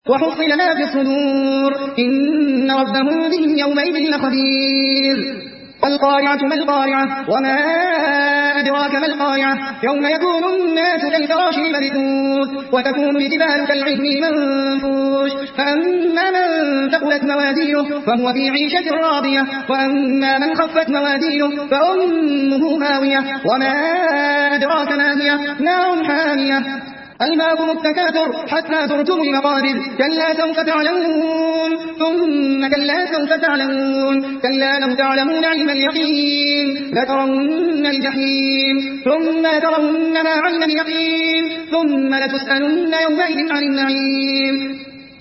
وحصل ما في الصدور إن ربهم بهم يومئذ لخبير القارعة ما القارعة وما أدراك ما القارعة يوم يكون الناس كالفراش المبثوث وتكون الجبال كالعهن المنفوش فأما من ثقلت موازينه فهو في عيشة راضية وأما من خفت موازينه فأمه هاوية وما أدراك ما هي نار حامية ألهاكم التكاثر حتى زرتم المقابر كلا سوف تعلمون ثم كلا سوف تعلمون كلا لو تعلمون علم اليقين لترون الجحيم ثم لترون ما علم اليقين ثم لتسألن يومئذ عن النعيم